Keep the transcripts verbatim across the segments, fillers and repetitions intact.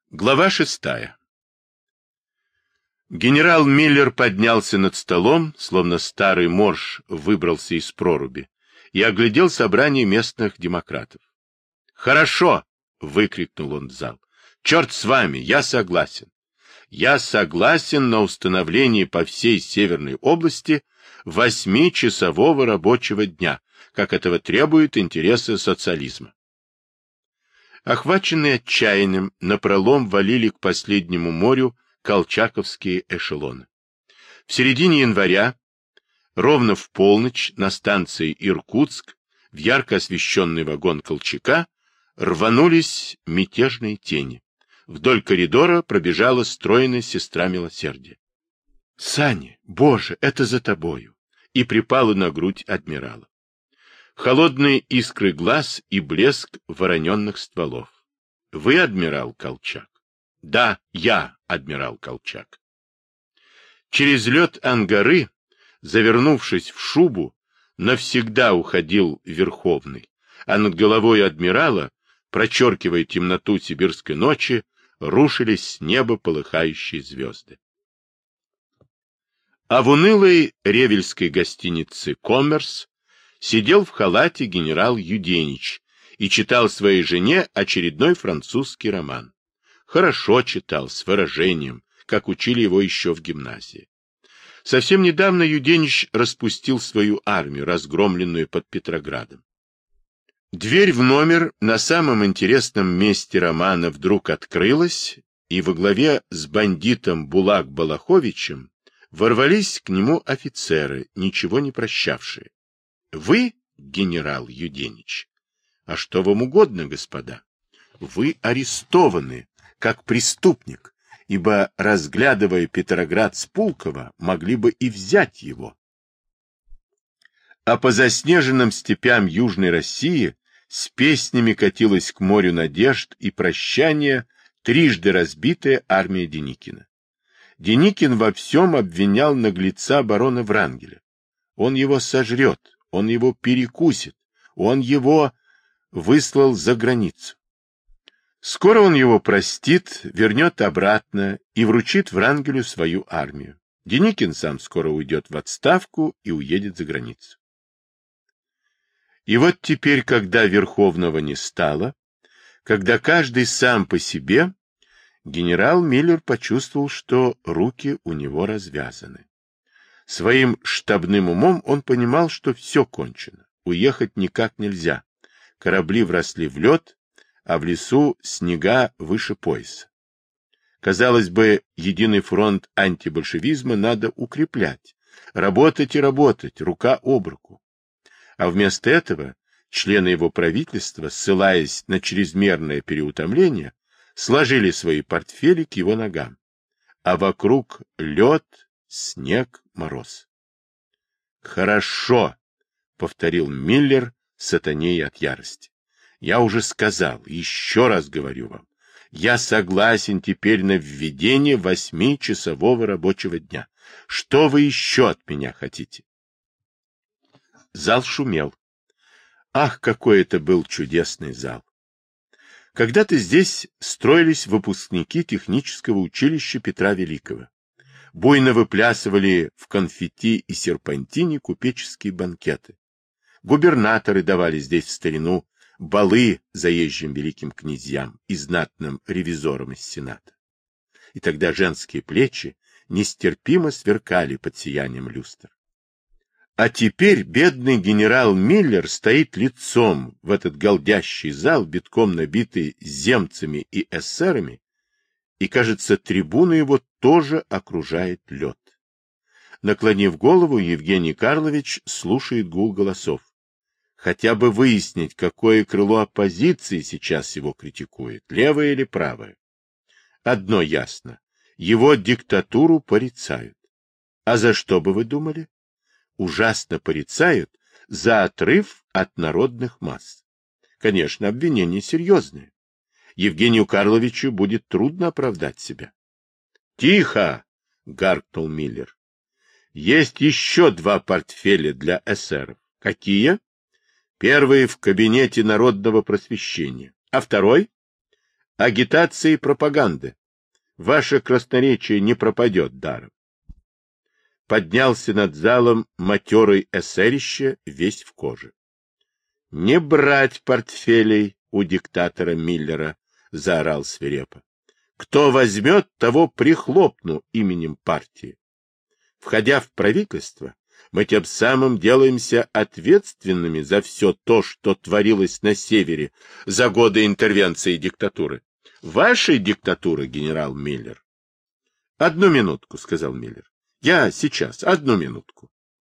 Глава шестая. Генерал Миллер поднялся над столом, словно старый морж выбрался из проруби, и оглядел собрание местных демократов. «Хорошо!» — выкрикнул он в зал. «Черт с вами! Я согласен! Я согласен на установление по всей Северной области восьмичасового рабочего дня, как этого требуют интересы социализма». Охваченные отчаянием, напролом валили к последнему морю колчаковские эшелоны. В середине января, ровно в полночь, на станции Иркутск, в ярко освещенный вагон Колчака, рванулись мятежные тени. Вдоль коридора пробежала стройная сестра милосердия. — Саня, Боже, это за тобою! И припала на грудь адмирала. Холодные искры глаз и блеск вороненных стволов. — Вы, адмирал Колчак? — Да, я, адмирал Колчак. Через лед Ангары, завернувшись в шубу, навсегда уходил Верховный, а над головой адмирала, прочеркивая темноту сибирской ночи, рушились с неба полыхающие звезды. А в унылой ревельской гостинице «Коммерс» сидел в халате генерал Юденич и читал своей жене очередной французский роман. Хорошо читал, с выражением, как учили его еще в гимназии. Совсем недавно Юденич распустил свою армию, разгромленную под Петроградом. Дверь в номер на самом интересном месте романа вдруг открылась, и во главе с бандитом Булак-Балаховичем ворвались к нему офицеры, ничего не прощавшие. — Вы, генерал Юденич? — А что вам угодно, господа? — Вы арестованы, как преступник, ибо, разглядывая Петроград с Пулково, могли бы и взять его. А по заснеженным степям Южной России с песнями катилась к морю надежд и прощания трижды разбитая армия Деникина. Деникин во всем обвинял наглеца барона Врангеля. Он его сожрет, он его перекусит, он его выслал за границу. Скоро он его простит, вернет обратно и вручит Врангелю свою армию. Деникин сам скоро уйдет в отставку и уедет за границу. И вот теперь, когда Верховного не стало, когда каждый сам по себе, генерал Миллер почувствовал, что руки у него развязаны. Своим штабным умом он понимал, что все кончено, уехать никак нельзя. Корабли вросли в лед, а в лесу снега выше пояса. Казалось бы, единый фронт антибольшевизма надо укреплять, работать и работать, рука об руку. А вместо этого члены его правительства, ссылаясь на чрезмерное переутомление, сложили свои портфели к его ногам. А вокруг лед, снег, мороз. «Хорошо», — повторил Миллер, сатанея от ярости. «Я уже сказал, еще раз говорю вам, я согласен теперь на введение восьмичасового рабочего дня. Что вы еще от меня хотите?» Зал шумел. Ах, какой это был чудесный зал! Когда-то здесь строились выпускники технического училища Петра Великого. Буйно выплясывали в конфетти и серпантине купеческие банкеты. Губернаторы давали здесь в старину балы заезжим великим князьям и знатным ревизорам из Сената. И тогда женские плечи нестерпимо сверкали под сиянием люстр. А теперь бедный генерал Миллер стоит лицом в этот голдящий зал, битком набитый земцами и эсерами, и, кажется, трибуну его тоже окружает лед. Наклонив голову, Евгений Карлович слушает гул голосов. Хотя бы выяснить, какое крыло оппозиции сейчас его критикует, левое или правое. Одно ясно. Его диктатуру порицают. А за что бы вы думали? Ужасно порицают за отрыв от народных масс. Конечно, обвинения серьезные. Евгению Карловичу будет трудно оправдать себя. — Тихо! — гаркнул Миллер. — Есть еще два портфеля для эсеров. Какие? Первый в кабинете народного просвещения. А второй? агитация и пропаганда. Ваше красноречие не пропадет даром. Поднялся над залом матерый эсерище, весь в коже. — Не брать портфелей у диктатора Миллера, — заорал свирепо. — Кто возьмет, того прихлопну именем партии. Входя в правительство, мы тем самым делаемся ответственными за все то, что творилось на севере за годы интервенции диктатуры. Вашей диктатуры, генерал Миллер. — Одну минутку, — сказал Миллер. — Я сейчас, одну минутку.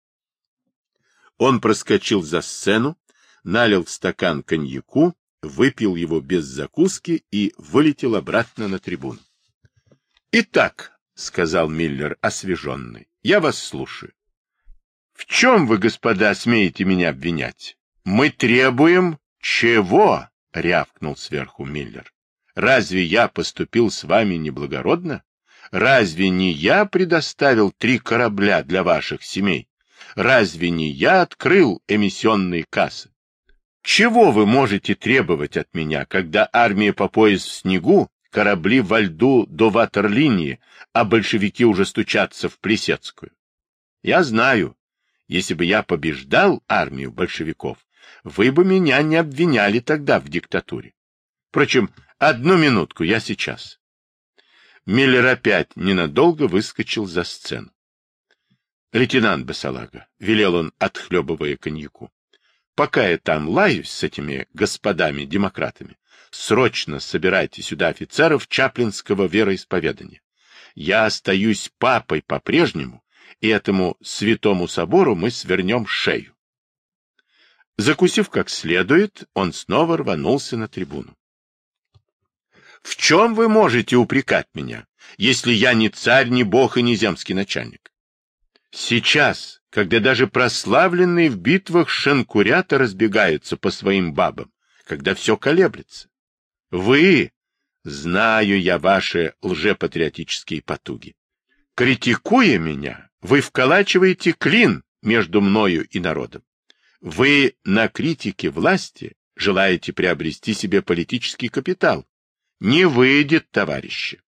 Он проскочил за сцену, налил в стакан коньяку, выпил его без закуски и вылетел обратно на трибуну. — Итак, — сказал Миллер, освеженный, — я вас слушаю. — В чем вы, господа, смеете меня обвинять? Мы требуем... — Чего? — рявкнул сверху Миллер. — Разве я поступил с вами неблагородно? Разве не я предоставил три корабля для ваших семей? Разве не я открыл эмиссионные кассы? Чего вы можете требовать от меня, когда армия по пояс в снегу, корабли во льду до ватерлинии, а большевики уже стучатся в Плесецкую? Я знаю, если бы я побеждал армию большевиков, вы бы меня не обвиняли тогда в диктатуре. Впрочем, одну минутку, я сейчас. Миллер опять ненадолго выскочил за сцену. — Лейтенант Басалага, — велел он, отхлебывая коньяку, — пока я там лаюсь с этими господами-демократами, срочно собирайте сюда офицеров чаплинского вероисповедания. Я остаюсь папой по-прежнему, и этому святому собору мы свернем шею. Закусив как следует, он снова рванулся на трибуну. — В чем вы можете упрекать меня, если я не царь, не бог и не земский начальник? Сейчас, когда даже прославленные в битвах шенкурята разбегаются по своим бабам, когда все колеблется. Вы, знаю я ваши лжепатриотические потуги. Критикуя меня, вы вколачиваете клин между мною и народом. Вы на критике власти желаете приобрести себе политический капитал. Не выйдет, товарищи.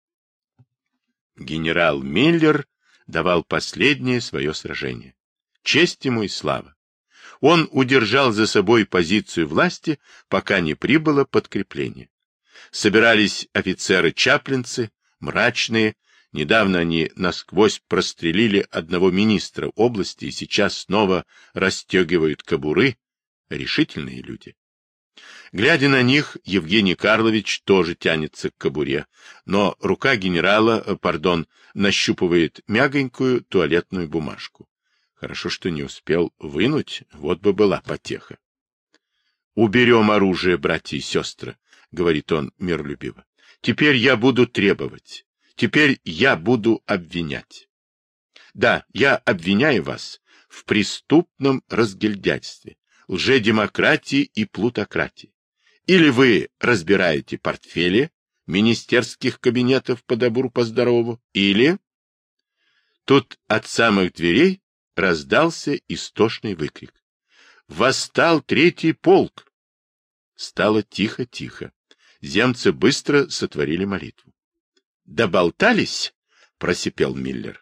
Генерал Миллер давал последнее свое сражение. Честь ему и слава. Он удержал за собой позицию власти, пока не прибыло подкрепление. Собирались офицеры-чаплинцы, мрачные. Недавно они насквозь прострелили одного министра области и сейчас снова расстегивают кобуры. Решительные люди. Глядя на них, Евгений Карлович тоже тянется к кобуре, но рука генерала, пардон, нащупывает мягонькую туалетную бумажку. Хорошо, что не успел вынуть, вот бы была потеха. «Уберем оружие, братья и сестры», — говорит он миролюбиво. «Теперь я буду требовать, теперь я буду обвинять. Да, я обвиняю вас в преступном разгильдяйстве, лжедемократии и плутократии. Или вы разбираете портфели министерских кабинетов по добру, по здорову, или... Тут от самых дверей раздался истошный выкрик. «Восстал третий полк!» Стало тихо-тихо. Земцы быстро сотворили молитву. «Доболтались?» — просипел Миллер.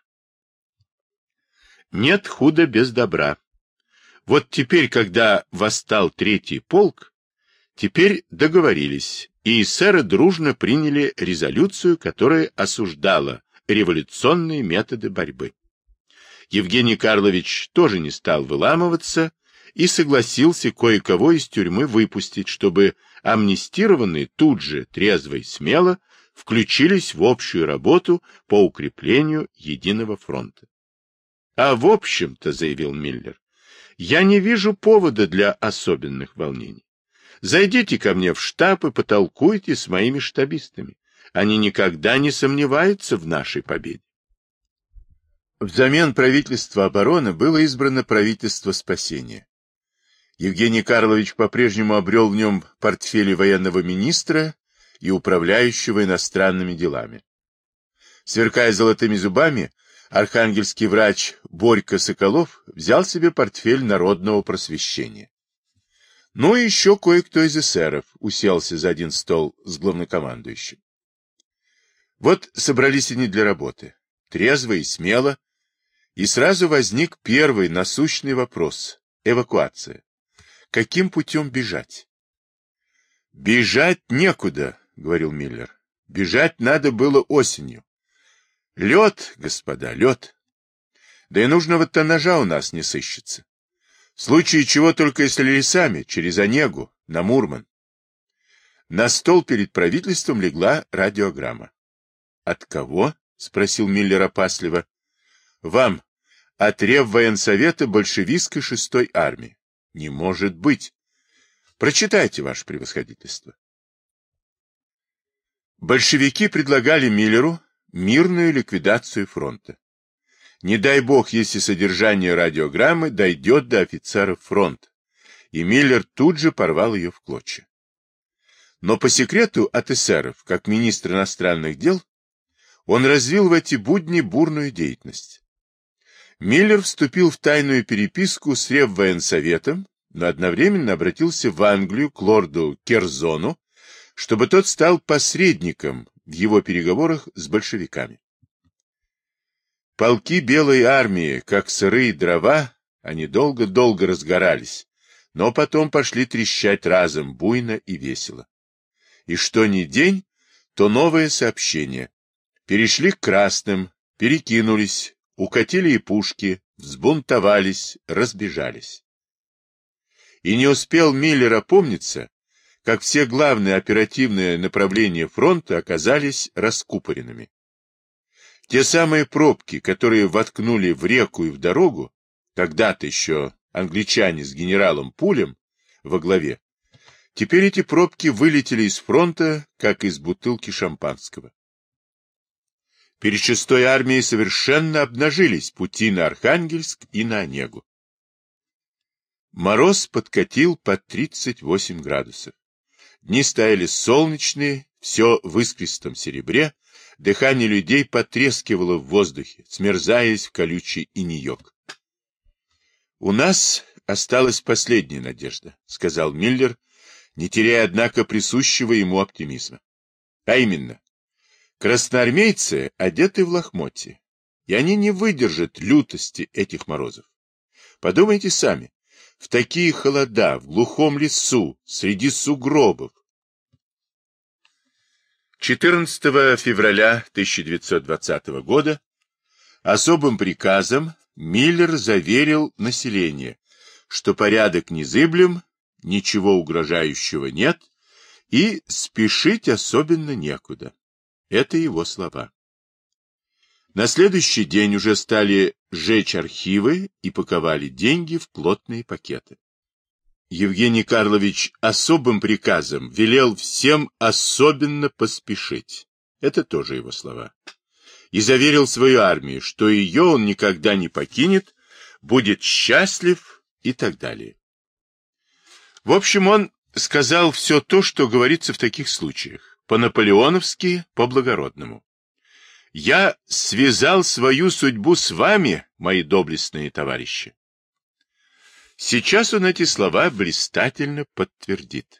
«Нет худа без добра. Вот теперь, когда восстал третий полк, теперь договорились, и эсеры дружно приняли резолюцию, которая осуждала революционные методы борьбы. Евгений Карлович тоже не стал выламываться и согласился кое-кого из тюрьмы выпустить, чтобы амнистированные тут же, трезво и смело, включились в общую работу по укреплению единого фронта. А в общем-то, заявил Миллер, я не вижу повода для особенных волнений. Зайдите ко мне в штаб и потолкуйте с моими штабистами. Они никогда не сомневаются в нашей победе. Взамен правительства обороны было избрано правительство спасения. Евгений Карлович по-прежнему обрел в нем портфели военного министра и управляющего иностранными делами. Сверкая золотыми зубами, архангельский врач Борька Соколов взял себе портфель народного просвещения. Ну и еще кое-кто из эсеров уселся за один стол с главнокомандующим. Вот собрались они для работы, трезво и смело, и сразу возник первый насущный вопрос — эвакуация. Каким путем бежать? «Бежать некуда», — говорил Миллер. «Бежать надо было осенью. Лед, господа, лед. Да и нужного тоннажа у нас не сыщется. В случае чего только если лесами, через Онегу, на Мурман». На стол перед правительством легла радиограмма. «От кого?» — спросил Миллер опасливо. «Вам. От Реввоенсовета большевистской шестой армии». «Не может быть. Прочитайте, ваше превосходительство». Большевики предлагали Миллеру мирную ликвидацию фронта. Не дай бог, если содержание радиограммы дойдет до офицеров фронта, и Миллер тут же порвал ее в клочья. Но по секрету от эсеров, как министр иностранных дел, он развил в эти будни бурную деятельность. Миллер вступил в тайную переписку с Реввоенсоветом, но одновременно обратился в Англию к лорду Керзону, чтобы тот стал посредником в его переговорах с большевиками. Полки Белой армии, как сырые дрова, они долго-долго разгорались, но потом пошли трещать разом, буйно и весело. И что ни день, то новое сообщение. Перешли к красным, перекинулись, укатили и пушки, взбунтовались, разбежались. И не успел Миллер опомниться, как все главные оперативные направления фронта оказались раскупоренными. Те самые пробки, которые воткнули в реку и в дорогу, когда-то еще англичане с генералом Пулем во главе, теперь эти пробки вылетели из фронта, как из бутылки шампанского. Перед шестой армией совершенно обнажились пути на Архангельск и на Онегу. Мороз подкатил под тридцать восемь градусов. Дни стояли солнечные, все в искристом серебре, дыхание людей потрескивало в воздухе, смерзаясь в колючий инеек. «У нас осталась последняя надежда», — сказал Миллер, не теряя, однако, присущего ему оптимизма. «А именно, красноармейцы одеты в лохмотья, и они не выдержат лютости этих морозов. Подумайте сами, в такие холода, в глухом лесу, среди сугробов». четырнадцатого февраля тысяча девятьсот двадцатого года особым приказом Миллер заверил население, что порядок незыблем, ничего угрожающего нет и спешить особенно некуда. Это его слова. На следующий день уже стали сжечь архивы и паковали деньги в плотные пакеты. Евгений Карлович особым приказом велел всем особенно поспешить. Это тоже его слова. И заверил свою армию, что ее он никогда не покинет, будет счастлив и так далее. В общем, он сказал все то, что говорится в таких случаях, по-наполеоновски, по-благородному. «Я связал свою судьбу с вами, мои доблестные товарищи». Сейчас он эти слова блистательно подтвердит.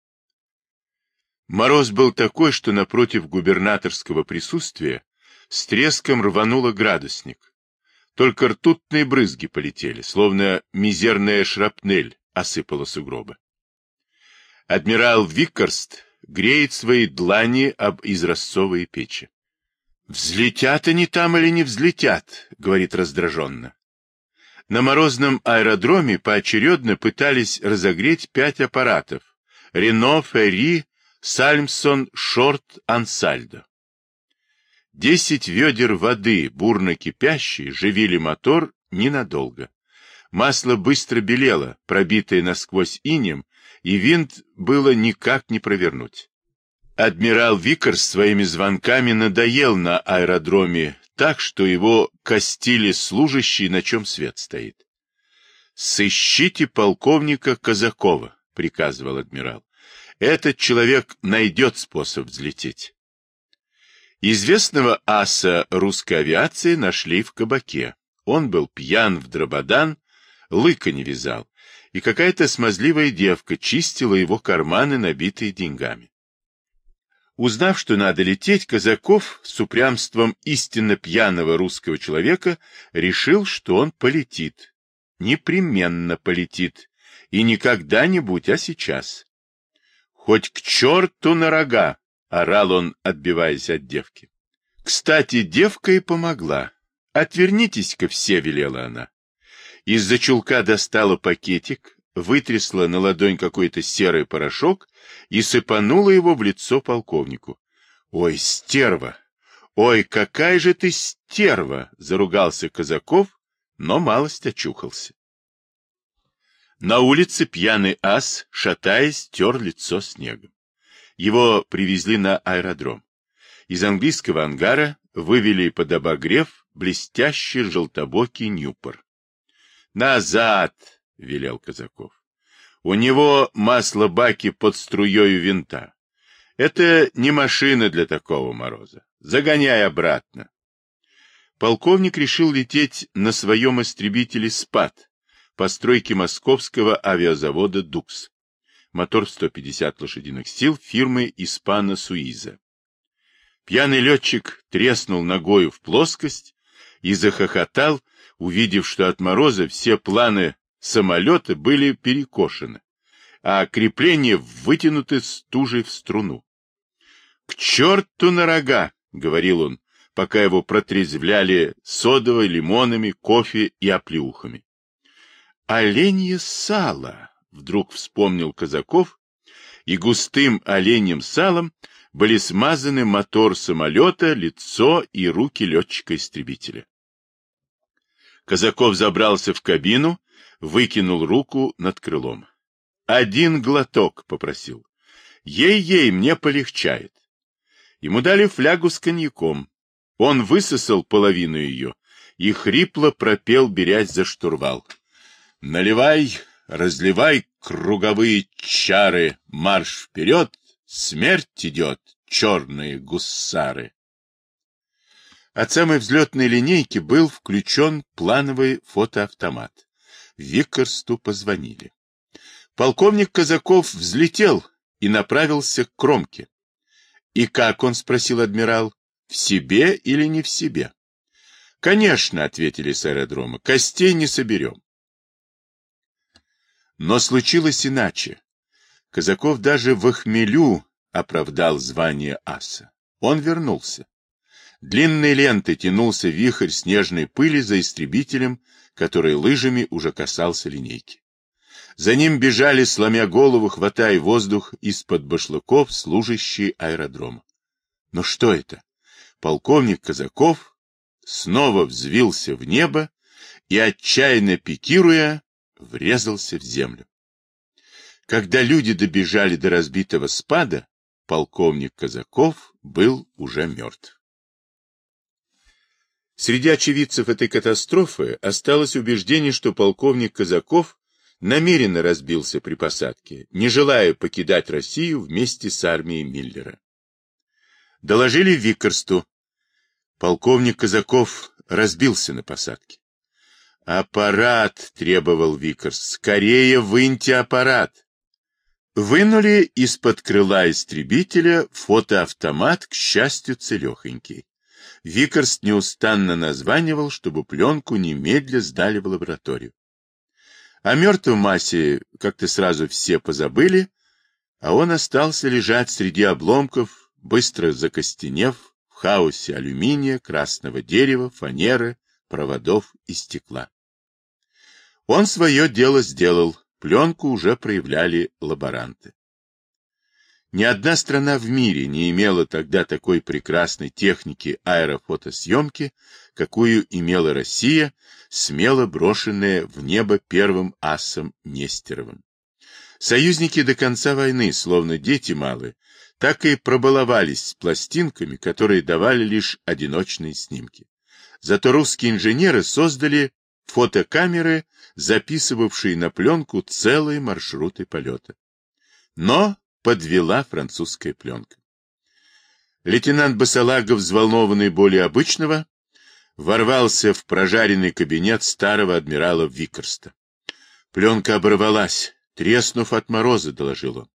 Мороз был такой, что напротив губернаторского присутствия с треском рвануло градусник. Только ртутные брызги полетели, словно мизерная шрапнель осыпала сугробы. Адмирал Виккерст греет свои длани об изразцовые печи. «Взлетят они там или не взлетят?» — говорит раздраженно. На морозном аэродроме поочередно пытались разогреть пять аппаратов — Рено, Ферри, Сальмсон, Шорт, Ансальдо. Десять ведер воды, бурно кипящие, живили мотор ненадолго. Масло быстро белело, пробитое насквозь инем, и винт было никак не провернуть. Адмирал Виккерс своими звонками надоел на аэродроме так, что его костили служащие, на чем свет стоит. «Сыщите полковника Казакова», — приказывал адмирал. «Этот человек найдет способ взлететь». Известного аса русской авиации нашли в кабаке. Он был пьян в дрободан, лыка не вязал, и какая-то смазливая девка чистила его карманы, набитые деньгами. Узнав, что надо лететь, Казаков с упрямством истинно пьяного русского человека решил, что он полетит. Непременно полетит. И не когда-нибудь, а сейчас. «Хоть к черту на рога!» — орал он, отбиваясь от девки. Кстати, девка и помогла. «Отвернитесь-ка все», — велела она. Из-за чулка достала пакетик, вытрясла на ладонь какой-то серый порошок и сыпанула его в лицо полковнику. «Ой, стерва! Ой, какая же ты стерва!» — заругался Казаков, но малость очухался. На улице пьяный ас, шатаясь, тер лицо снегом. Его привезли на аэродром. Из английского ангара вывели под обогрев блестящий желтобокий Ньюпор. «Назад!» — велел Казаков. «У него масло-баки под струею винта. Это не машина для такого мороза. Загоняй обратно». Полковник решил лететь на своем истребителе «Спад» постройки московского авиазавода «Дукс». Мотор в сто пятьдесят лошадиных сил фирмы «Испано Суиза». Пьяный летчик треснул ногою в плоскость и захохотал, увидев, что от мороза все планы самолета были перекошены, а крепления вытянуты стужей в струну. «К черту на рога!» — говорил он, пока его протрезвляли содовой, лимонами, кофе и оплеухами. «Оленье сало!» — вдруг вспомнил Казаков, и густым оленьим салом были смазаны мотор самолета, лицо и руки летчика-истребителя. Казаков забрался в кабину, выкинул руку над крылом. «Один глоток», — попросил. «Ей-ей, мне полегчает». Ему дали флягу с коньяком. Он высосал половину ее и хрипло пропел, берясь за штурвал. «Наливай, разливай круговые чары, марш вперед, смерть идет, черные гуссары». От самой взлетной линейки был включен плановый фотоавтомат. Виккерсту позвонили. Полковник Казаков взлетел и направился к кромке. «И как он?» — спросил адмирал. «В себе или не в себе?» «Конечно», — ответили с аэродрома, — «костей не соберем». Но случилось иначе. Казаков даже в хмелю оправдал звание аса. Он вернулся. Длинной лентой тянулся вихрь снежной пыли за истребителем, который лыжами уже касался линейки. За ним бежали, сломя голову, хватая воздух из-под башлыков, служащие аэродрома. Но что это? Полковник Казаков снова взвился в небо и, отчаянно пикируя, врезался в землю. Когда люди добежали до разбитого спада, полковник Казаков был уже мертв. Среди очевидцев этой катастрофы осталось убеждение, что полковник Казаков намеренно разбился при посадке, не желая покидать Россию вместе с армией Миллера. Доложили Виккерсту. Полковник Казаков разбился на посадке. «Аппарат!» — требовал Виккерст. «Скорее выньте аппарат!» Вынули из-под крыла истребителя фотоавтомат, к счастью, целехонький. Виккерст неустанно названивал, чтобы пленку немедля сдали в лабораторию. О мертвом массе как-то сразу все позабыли, а он остался лежать среди обломков, быстро закостенев в хаосе алюминия, красного дерева, фанеры, проводов и стекла. Он свое дело сделал, пленку уже проявляли лаборанты. Ни одна страна в мире не имела тогда такой прекрасной техники аэрофотосъемки, какую имела Россия, смело брошенная в небо первым асом Нестеровым. Союзники до конца войны, словно дети малые, так и пробаловались с пластинками, которые давали лишь одиночные снимки. Зато русские инженеры создали фотокамеры, записывавшие на пленку целые маршруты полета. Но подвела французская пленка. Лейтенант Басалагов, взволнованный более обычного, ворвался в прожаренный кабинет старого адмирала Виккерста. Пленка оборвалась, треснув от мороза, доложил он.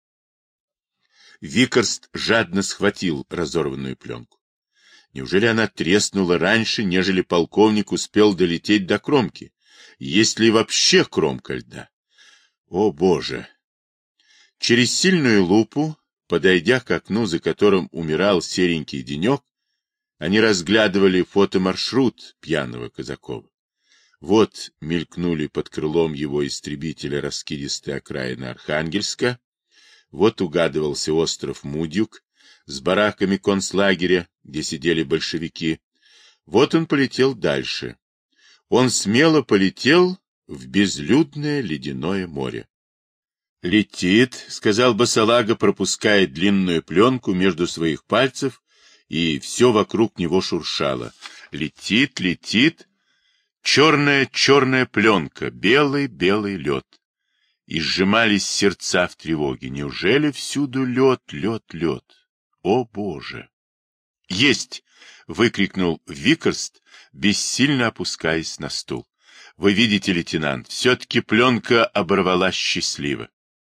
Викарст жадно схватил разорванную пленку. Неужели она треснула раньше, нежели полковник успел долететь до кромки? Есть ли вообще кромка льда? О, Боже! Через сильную лупу, подойдя к окну, за которым умирал серенький денек, они разглядывали фотомаршрут пьяного Казакова. Вот мелькнули под крылом его истребителя раскидистые окраины Архангельска, вот угадывался остров Мудюк с бараками концлагеря, где сидели большевики. Вот он полетел дальше. Он смело полетел в безлюдное ледяное море. «Летит», — сказал Басалага, пропуская длинную пленку между своих пальцев, и все вокруг него шуршало. «Летит, летит». Черная-черная пленка, белый-белый лед. И сжимались сердца в тревоге. Неужели всюду лед, лед, лед? О, Боже! «Есть!» — выкрикнул Викарст, бессильно опускаясь на стул. «Вы видите, лейтенант, все-таки пленка оборвалась счастливо».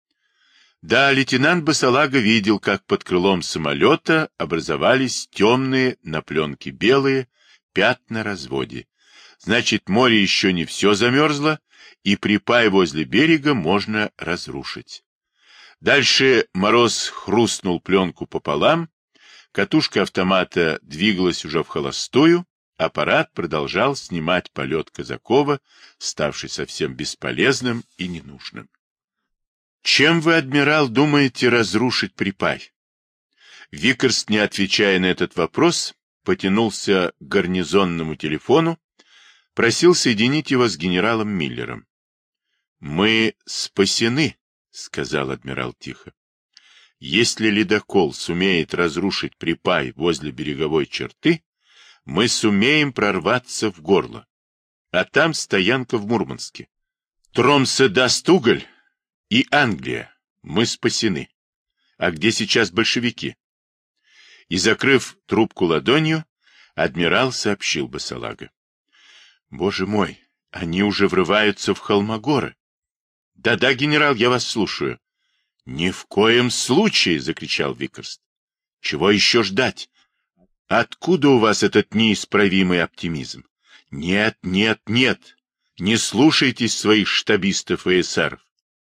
Да, лейтенант Басалага видел, как под крылом самолета образовались темные, на пленке белые, пятна разводи. Значит, море еще не все замерзло, и припай возле берега можно разрушить. Дальше мороз хрустнул пленку пополам, катушка автомата двигалась уже в холостую, аппарат продолжал снимать полет Казакова, ставший совсем бесполезным и ненужным. «Чем вы, адмирал, думаете разрушить припай?» Викарст, не отвечая на этот вопрос, потянулся к гарнизонному телефону, просил соединить его с генералом Миллером. «Мы спасены», — сказал адмирал тихо. «Если ледокол сумеет разрушить припай возле береговой черты, мы сумеем прорваться в горло. А там стоянка в Мурманске. Тромсе даст уголь, и Англия. Мы спасены. А где сейчас большевики?» И, закрыв трубку ладонью, адмирал сообщил Басалага. «Боже мой, они уже врываются в Холмогоры». «Да-да, генерал, я вас слушаю». «Ни в коем случае!» — закричал Викарст. «Чего еще ждать? Откуда у вас этот неисправимый оптимизм? Нет, нет, нет! Не слушайтесь своих штабистов и эсеров!»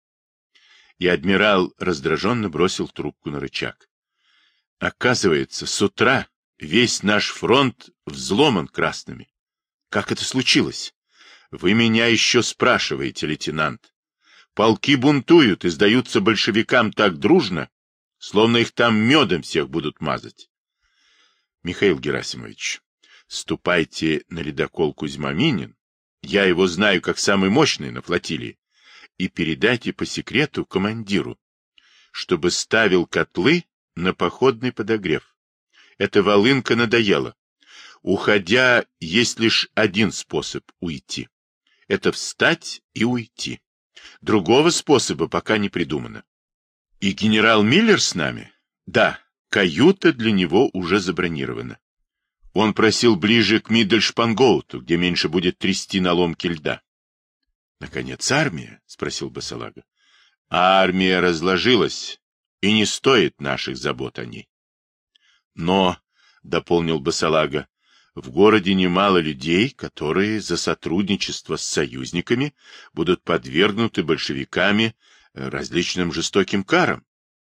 И адмирал раздраженно бросил трубку на рычаг. «Оказывается, с утра весь наш фронт взломан красными. Как это случилось? Вы меня еще спрашиваете, лейтенант. Полки бунтуют и сдаются большевикам так дружно, словно их там медом всех будут мазать. Михаил Герасимович, ступайте на ледокол Кузьма-Минин, я его знаю как самый мощный на флотилии, и передайте по секрету командиру, чтобы ставил котлы на походный подогрев. Эта волынка надоела. Уходя, есть лишь один способ уйти. Это встать и уйти. Другого способа пока не придумано. И генерал Миллер с нами? Да, каюта для него уже забронирована. Он просил ближе к Миддельшпангоуту, где меньше будет трясти на ломке льда. Наконец, армия? — спросил Басалага. Армия разложилась, и не стоит наших забот о ней. Но, — дополнил Басалага, — в городе немало людей, которые за сотрудничество с союзниками будут подвергнуты большевиками различным жестоким карам.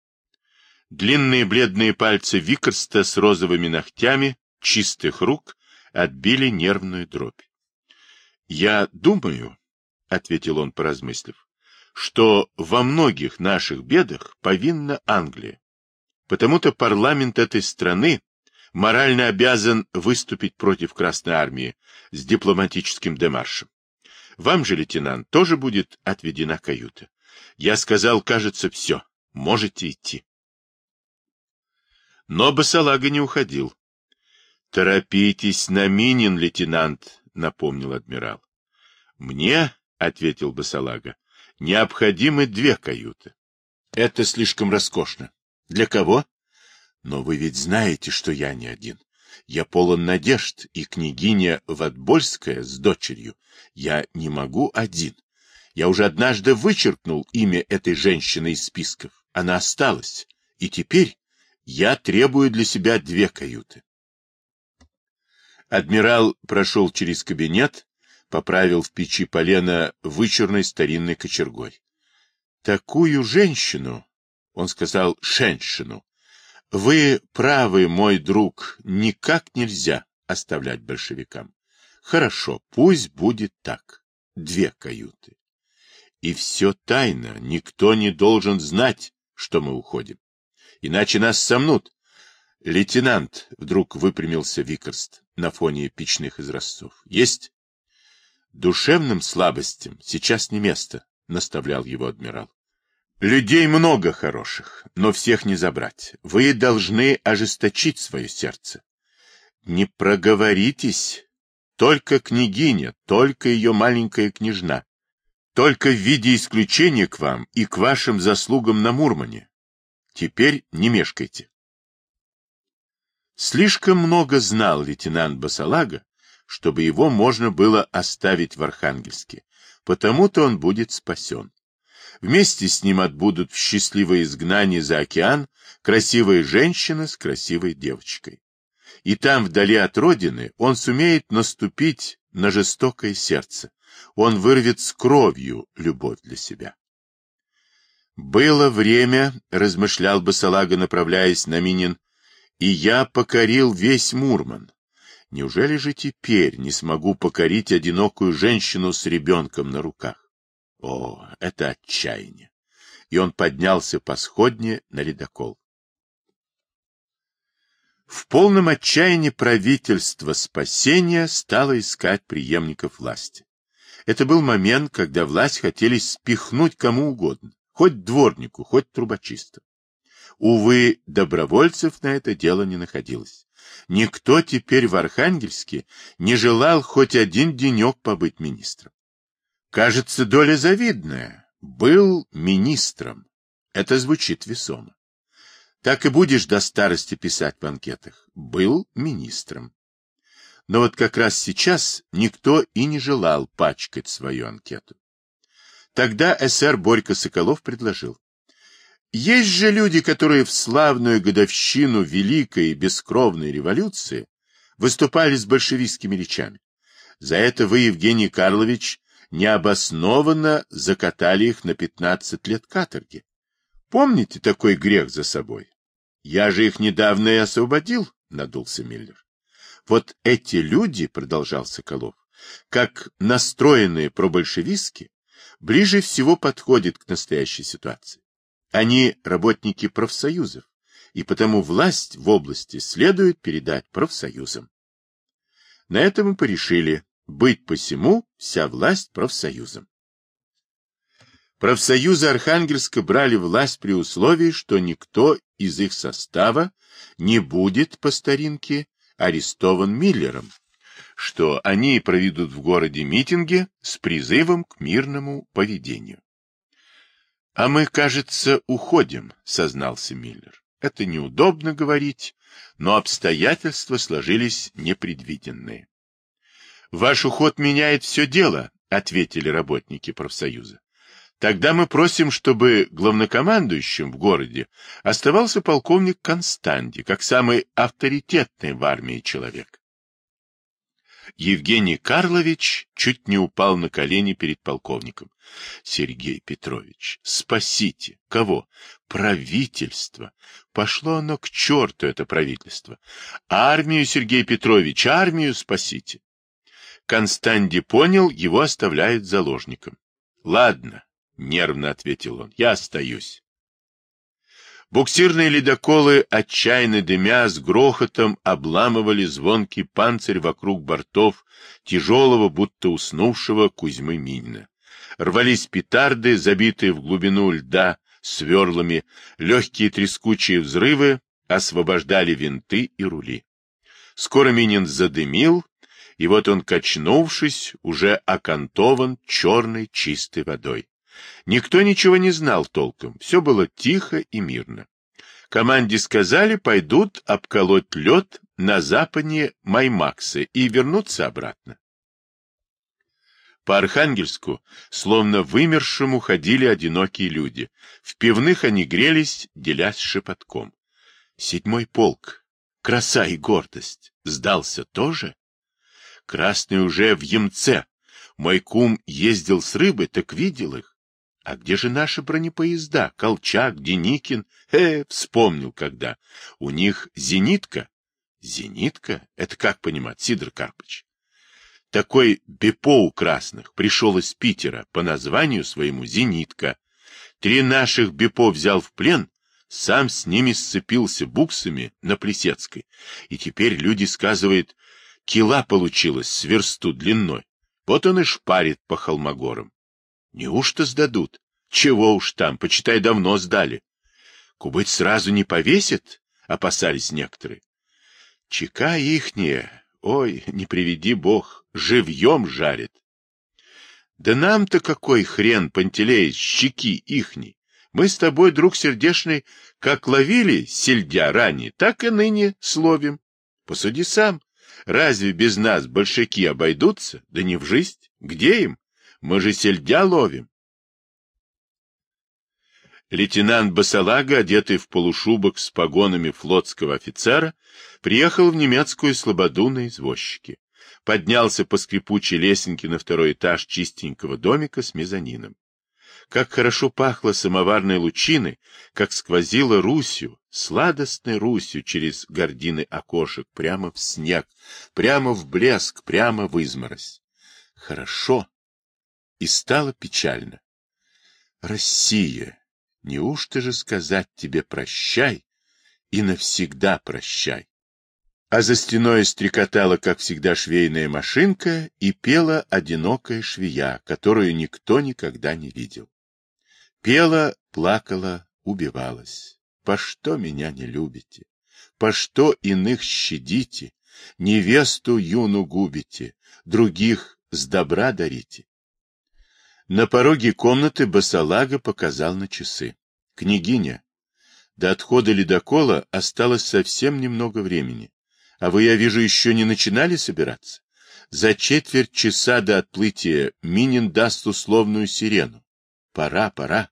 Длинные бледные пальцы Викарста с розовыми ногтями чистых рук отбили нервную дробь. — Я думаю, — ответил он, поразмыслив, — что во многих наших бедах повинна Англия. Потому-то парламент этой страны морально обязан выступить против Красной Армии с дипломатическим демаршем. Вам же, лейтенант, тоже будет отведена каюта. Я сказал, кажется, все. Можете идти. Но Басалага не уходил. — Торопитесь на Минин, лейтенант, — напомнил адмирал. — Мне, — ответил Басалага, — необходимы две каюты. Это слишком роскошно. Для кого? Но вы ведь знаете, что я не один. Я полон надежд, и княгиня Ватбольская с дочерью. Я не могу один. Я уже однажды вычеркнул имя этой женщины из списков. Она осталась. И теперь я требую для себя две каюты. Адмирал прошел через кабинет, поправил в печи полено вычурной старинной кочергой. Такую женщину, он сказал шенщину, вы правы, мой друг, никак нельзя оставлять большевикам. Хорошо, пусть будет так. Две каюты. И все тайно, никто не должен знать, что мы уходим. Иначе нас сомнут. Лейтенант, вдруг выпрямился Викарст на фоне печных изразцов. Есть? Душевным слабостям сейчас не место, наставлял его адмирал. Людей много хороших, но всех не забрать. Вы должны ожесточить свое сердце. Не проговоритесь. Только княгиня, только ее маленькая княжна. Только в виде исключения к вам и к вашим заслугам на Мурмане. Теперь не мешкайте. Слишком много знал лейтенант Басалага, чтобы его можно было оставить в Архангельске. Потому-то он будет спасен. Вместе с ним отбудут в счастливое изгнание за океан красивая женщина с красивой девочкой. И там, вдали от родины, он сумеет наступить на жестокое сердце. Он вырвет с кровью любовь для себя. «Было время, — размышлял Басалага, направляясь на Минин, — и я покорил весь Мурман. Неужели же теперь не смогу покорить одинокую женщину с ребенком на руках? О, это отчаяние!» И он поднялся по сходне на ледокол. В полном отчаянии правительство спасения стало искать преемников власти. Это был момент, когда власть хотели спихнуть кому угодно, хоть дворнику, хоть трубочисту. Увы, добровольцев на это дело не находилось. Никто теперь в Архангельске не желал хоть один денек побыть министром. Кажется, доля завидная. Был министром. Это звучит весомо. Так и будешь до старости писать в анкетах. Был министром. Но вот как раз сейчас никто и не желал пачкать свою анкету. Тогда эсэр Борька Соколов предложил. Есть же люди, которые в славную годовщину Великой и Бескровной революции выступали с большевистскими речами. За это вы, Евгений Карлович, необоснованно закатали их на пятнадцать лет каторги. Помните такой грех за собой? Я же их недавно и освободил, надулся Миллер. Вот эти люди, продолжал Соколов, как настроенные пробольшевистски, ближе всего подходят к настоящей ситуации. Они работники профсоюзов, и потому власть в области следует передать профсоюзам. На этом мы порешили, быть посему вся власть профсоюзам. Профсоюзы Архангельска брали власть при условии, что никто из их состава не будет по старинке арестован Миллером, что они проведут в городе митинги с призывом к мирному поведению. — А мы, кажется, уходим, — сознался Миллер. — Это неудобно говорить, но обстоятельства сложились непредвиденные. — Ваш уход меняет все дело, — ответили работники профсоюза. Тогда мы просим, чтобы главнокомандующим в городе оставался полковник Констанди, как самый авторитетный в армии человек. Евгений Карлович чуть не упал на колени перед полковником. Сергей Петрович, спасите. Кого? Правительство. Пошло оно к черту, это правительство. Армию, Сергей Петрович, армию спасите. Констанди понял, его оставляют заложником. Ладно. — нервно ответил он. — Я остаюсь. Буксирные ледоколы, отчаянно дымя, с грохотом обламывали звонкий панцирь вокруг бортов тяжелого, будто уснувшего Кузьмы Минина. Рвались петарды, забитые в глубину льда сверлами, легкие трескучие взрывы освобождали винты и рули. Скоро Минин задымил, и вот он, качнувшись, уже окантован черной чистой водой. Никто ничего не знал толком, все было тихо и мирно. Команде сказали, пойдут обколоть лед на западне Маймакса и вернуться обратно. По Архангельску, словно вымершему, ходили одинокие люди. В пивных они грелись, делясь шепотком. Седьмой полк, краса и гордость, сдался тоже? Красный уже в Ямце. Мой кум ездил с рыбы, так видел их. А где же наши бронепоезда? Колчак, Деникин? Э, вспомнил когда. У них зенитка. Зенитка? Это как понимать, Сидор Карпыч? Такой бепо у красных пришел из Питера, по названию своему зенитка. Три наших бепо взял в плен, сам с ними сцепился буксами на Плесецкой. И теперь люди сказывают, кила получилось с версту длиной. Вот он и шпарит по Холмогорам. Неужто сдадут? Чего уж там, почитай, давно сдали. Кубыть сразу не повесят, опасались некоторые. Чека ихняя, ой, не приведи бог, живьем жарит. Да нам-то какой хрен, Пантелеич, щеки ихней. Мы с тобой, друг сердечный, как ловили сельдя ранее, так и ныне словим. Посуди сам, разве без нас большаки обойдутся? Да не в жизнь. Где им? Мы же сельдя ловим. Лейтенант Басалага, одетый в полушубок с погонами флотского офицера, приехал в немецкую слободу на извозчике. Поднялся по скрипучей лесенке на второй этаж чистенького домика с мезонином. Как хорошо пахло самоварной лучиной, как сквозило Русью, сладостной Русью через гардины окошек, прямо в снег, прямо в блеск, прямо в изморозь. Хорошо. И стало печально. Россия, неужто же сказать тебе прощай и навсегда прощай? А за стеной стрекотала, как всегда, швейная машинка и пела одинокая швея, которую никто никогда не видел. Пела, плакала, убивалась. По что меня не любите? По что иных щадите? Невесту юну губите, других с добра дарите. На пороге комнаты Басалага показал на часы. Княгиня, до отхода ледокола осталось совсем немного времени. А вы, я вижу, еще не начинали собираться? За четверть часа до отплытия Минин даст условную сирену. Пора, пора.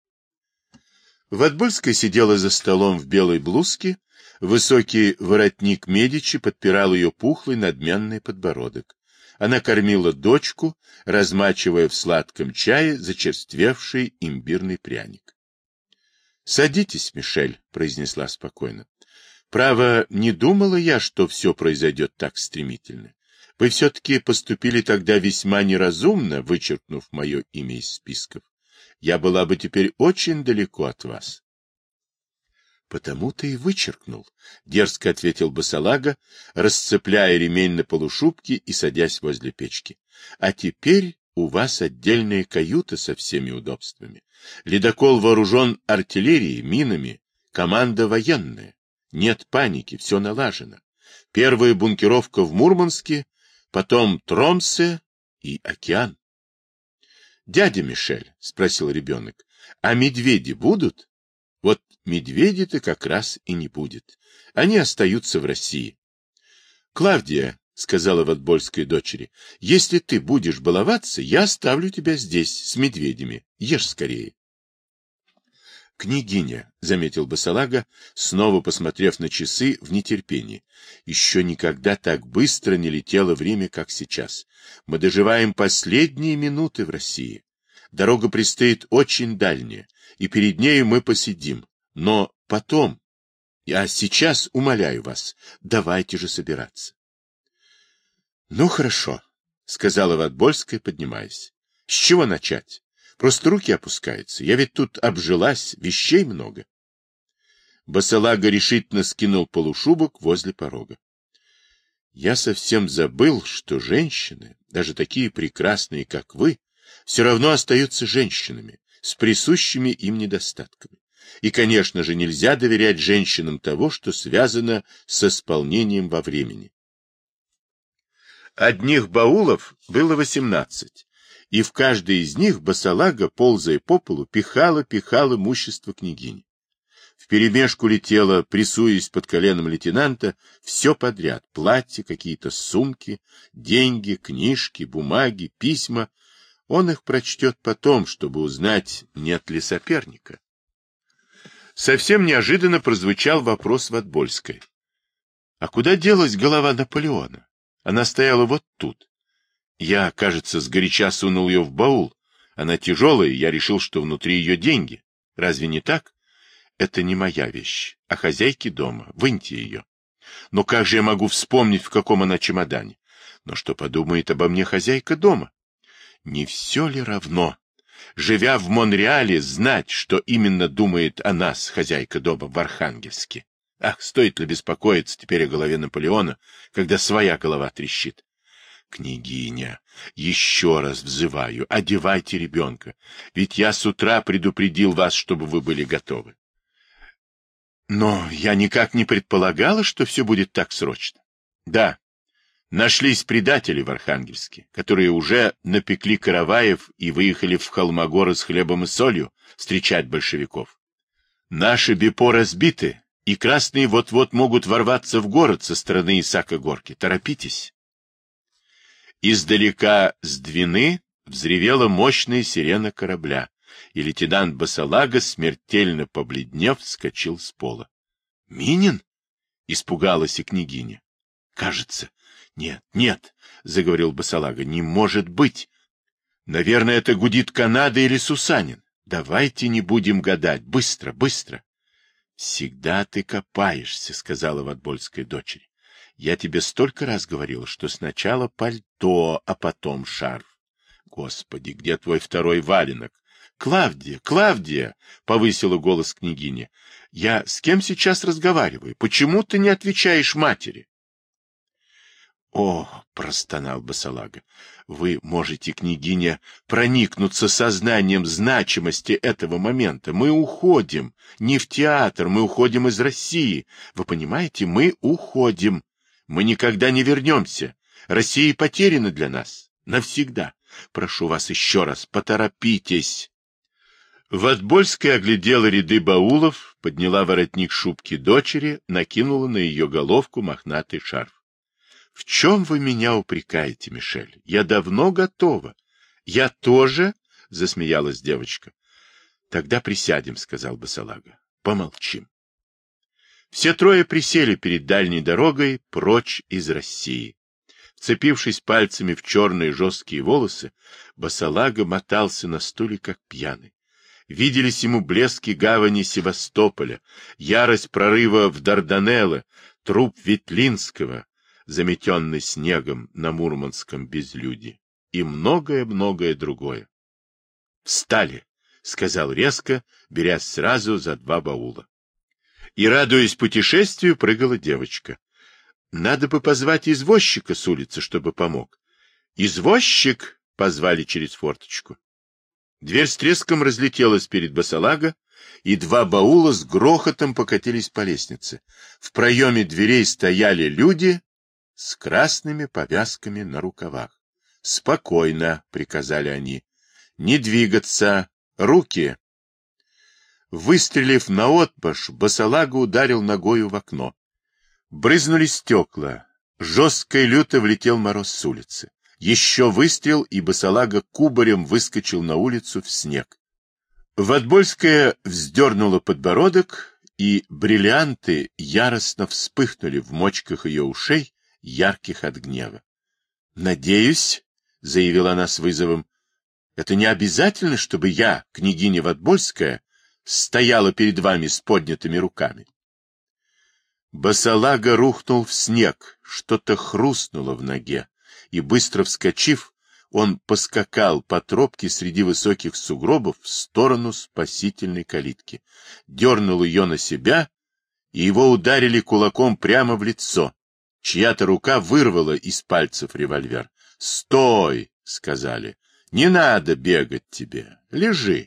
Ватбольская сидела за столом в белой блузке, высокий воротник Медичи подпирал ее пухлый надменный подбородок. Она кормила дочку, размачивая в сладком чае зачерствевший имбирный пряник. — Садитесь, Мишель, — произнесла спокойно. — Право, не думала я, что все произойдет так стремительно. Вы все-таки поступили тогда весьма неразумно, вычеркнув мое имя из списков. Я была бы теперь очень далеко от вас. — Потому-то и вычеркнул, — дерзко ответил Басалага, расцепляя ремень на полушубке и садясь возле печки. — А теперь у вас отдельная каюта со всеми удобствами. Ледокол вооружен артиллерией, минами, команда военная. Нет паники, все налажено. Первая бункеровка в Мурманске, потом Тромсе и океан. — Дядя Мишель, — спросил ребенок, — а медведи будут? Вот медведей-то как раз и не будет. Они остаются в России. — Клавдия, — сказала Ватбольской дочери, — если ты будешь баловаться, я оставлю тебя здесь с медведями. Ешь скорее. — Княгиня, — заметил Басалага, снова посмотрев на часы в нетерпении, — еще никогда так быстро не летело время, как сейчас. Мы доживаем последние минуты в России. Дорога предстоит очень дальняя, и перед нею мы посидим. Но потом... А сейчас, умоляю вас, давайте же собираться. — Ну, хорошо, — сказала Ватбольская, поднимаясь. — С чего начать? Просто руки опускаются. Я ведь тут обжилась, вещей много. Басалага решительно скинул полушубок возле порога. — Я совсем забыл, что женщины, даже такие прекрасные, как вы, все равно остаются женщинами, с присущими им недостатками. И, конечно же, нельзя доверять женщинам того, что связано с исполнением во времени. Одних баулов было восемнадцать, и в каждый из них Басалага, ползая по полу, пихала-пихала имущество княгини. Вперемешку летело, прессуясь под коленом лейтенанта, все подряд. Платья, какие-то сумки, деньги, книжки, бумаги, письма. Он их прочтет потом, чтобы узнать, нет ли соперника. Совсем неожиданно прозвучал вопрос Ватбольской. А куда делась голова Наполеона? Она стояла вот тут. Я, кажется, сгоряча сунул ее в баул. Она тяжелая, и я решил, что внутри ее деньги. Разве не так? Это не моя вещь, а хозяйки дома. Выньте ее. Но как же я могу вспомнить, в каком она чемодане? Но что подумает обо мне хозяйка дома? Не все ли равно, живя в Монреале, знать, что именно думает о нас хозяйка дома в Архангельске? Ах, стоит ли беспокоиться теперь о голове Наполеона, когда своя голова трещит? Княгиня, еще раз взываю, одевайте ребенка, ведь я с утра предупредил вас, чтобы вы были готовы. Но я никак не предполагала, что все будет так срочно. Да, нашлись предатели в Архангельске, которые уже напекли караваев и выехали в Холмогоры с хлебом и солью встречать большевиков. Наши бипо разбиты, и красные вот-вот могут ворваться в город со стороны Исака-Горки. Торопитесь. Издалека с Двины взревела мощная сирена корабля, и лейтенант Басалага, смертельно побледнев, вскочил с пола. — Минин? — испугалась и княгиня. — Кажется. — Нет, нет, — заговорил Басалага, — не может быть. Наверное, это гудит Канада или Сусанин. Давайте не будем гадать. Быстро, быстро. — Всегда ты копаешься, — сказала Ватбольская дочери. — Я тебе столько раз говорила, что сначала пальто, а потом шарф. Господи, где твой второй валенок? — Клавдия, Клавдия, — повысила голос княгиня. — Я с кем сейчас разговариваю? Почему ты не отвечаешь матери? — О, — простонал Басалага, — вы можете, княгиня, проникнуться сознанием значимости этого момента. Мы уходим не в театр, мы уходим из России. Вы понимаете, мы уходим. Мы никогда не вернемся. Россия потеряна для нас. Навсегда. Прошу вас еще раз, поторопитесь. Ватбольская оглядела ряды баулов, подняла воротник шубки дочери, накинула на ее головку мохнатый шарф. — В чем вы меня упрекаете, Мишель? Я давно готова. — Я тоже? — засмеялась девочка. — Тогда присядем, — сказал Басалага. — Помолчим. Все трое присели перед дальней дорогой прочь из России. Вцепившись пальцами в черные жесткие волосы, Басалага мотался на стуле, как пьяный. Виделись ему блески гавани Севастополя, ярость прорыва в Дарданеллы, труп Ветлинского, заметенный снегом на мурманском безлюдье, и многое-многое другое. — Встали, — сказал резко, берясь сразу за два баула. И, радуясь путешествию, прыгала девочка. — Надо бы позвать извозчика с улицы, чтобы помог. — Извозчик! — позвали через форточку. Дверь с треском разлетелась перед Басалага, и два баула с грохотом покатились по лестнице. В проеме дверей стояли люди с красными повязками на рукавах. — Спокойно, — приказали они. — Не двигаться. Руки. Выстрелив наотмашь, Басалага ударил ногою в окно. Брызнули стекла. Жестко и люто влетел мороз с улицы. Еще выстрел, и Басалага кубарем выскочил на улицу в снег. Ватбольская вздернула подбородок, и бриллианты яростно вспыхнули в мочках ее ушей, ярких от гнева. — Надеюсь, — заявила она с вызовом, — это не обязательно, чтобы я, княгиня Ватбольская, стояла перед вами с поднятыми руками. Басалага рухнул в снег, что-то хрустнуло в ноге, и, быстро вскочив, он поскакал по тропке среди высоких сугробов в сторону спасительной калитки, дернул ее на себя, и его ударили кулаком прямо в лицо. Чья-то рука вырвала из пальцев револьвер. «Стой!» — сказали. «Не надо бегать тебе. Лежи».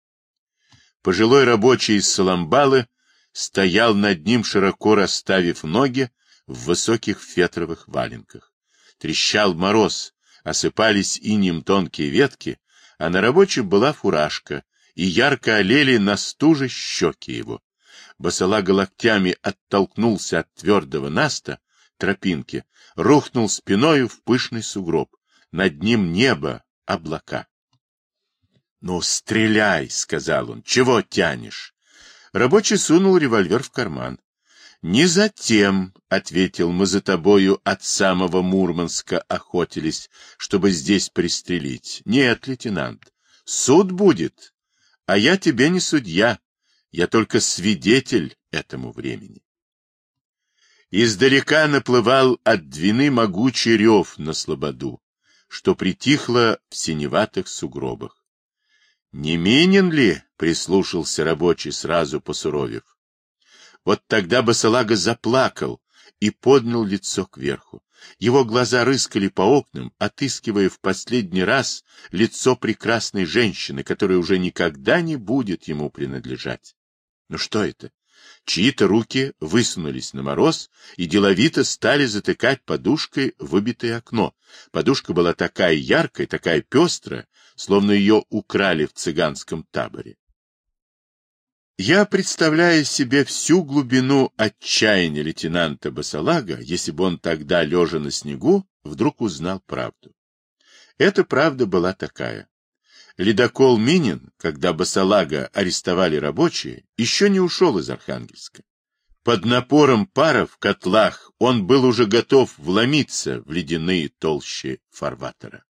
Пожилой рабочий из Саламбалы стоял над ним, широко расставив ноги в высоких фетровых валенках. Трещал мороз, осыпались инеем тонкие ветки, а на рабочем была фуражка, и ярко олели на стуже щеки его. Босолага локтями оттолкнулся от твердого наста тропинки, рухнул спиною в пышный сугроб. Над ним небо, облака. — Ну, стреляй, — сказал он, — чего тянешь? Рабочий сунул револьвер в карман. — Не затем, — ответил, — мы за тобою от самого Мурманска охотились, чтобы здесь пристрелить. Нет, лейтенант, суд будет, а я тебе не судья, я только свидетель этому времени. Издалека наплывал от Двины могучий рев на слободу, что притихло в синеватых сугробах. Не Минин ли? — прислушался рабочий, сразу посуровев. Вот тогда босолага заплакал и поднял лицо кверху. Его глаза рыскали по окнам, отыскивая в последний раз лицо прекрасной женщины, которая уже никогда не будет ему принадлежать. Ну что это? Чьи-то руки высунулись на мороз и деловито стали затыкать подушкой выбитое окно. Подушка была такая яркая, такая пестрая, словно ее украли в цыганском таборе. Я представляю себе всю глубину отчаяния лейтенанта Босолага, если бы он тогда, лежа на снегу, вдруг узнал правду. Эта правда была такая. Ледокол Минин, когда Босолага арестовали рабочие, еще не ушел из Архангельска. Под напором пара в котлах он был уже готов вломиться в ледяные толщи фарватера.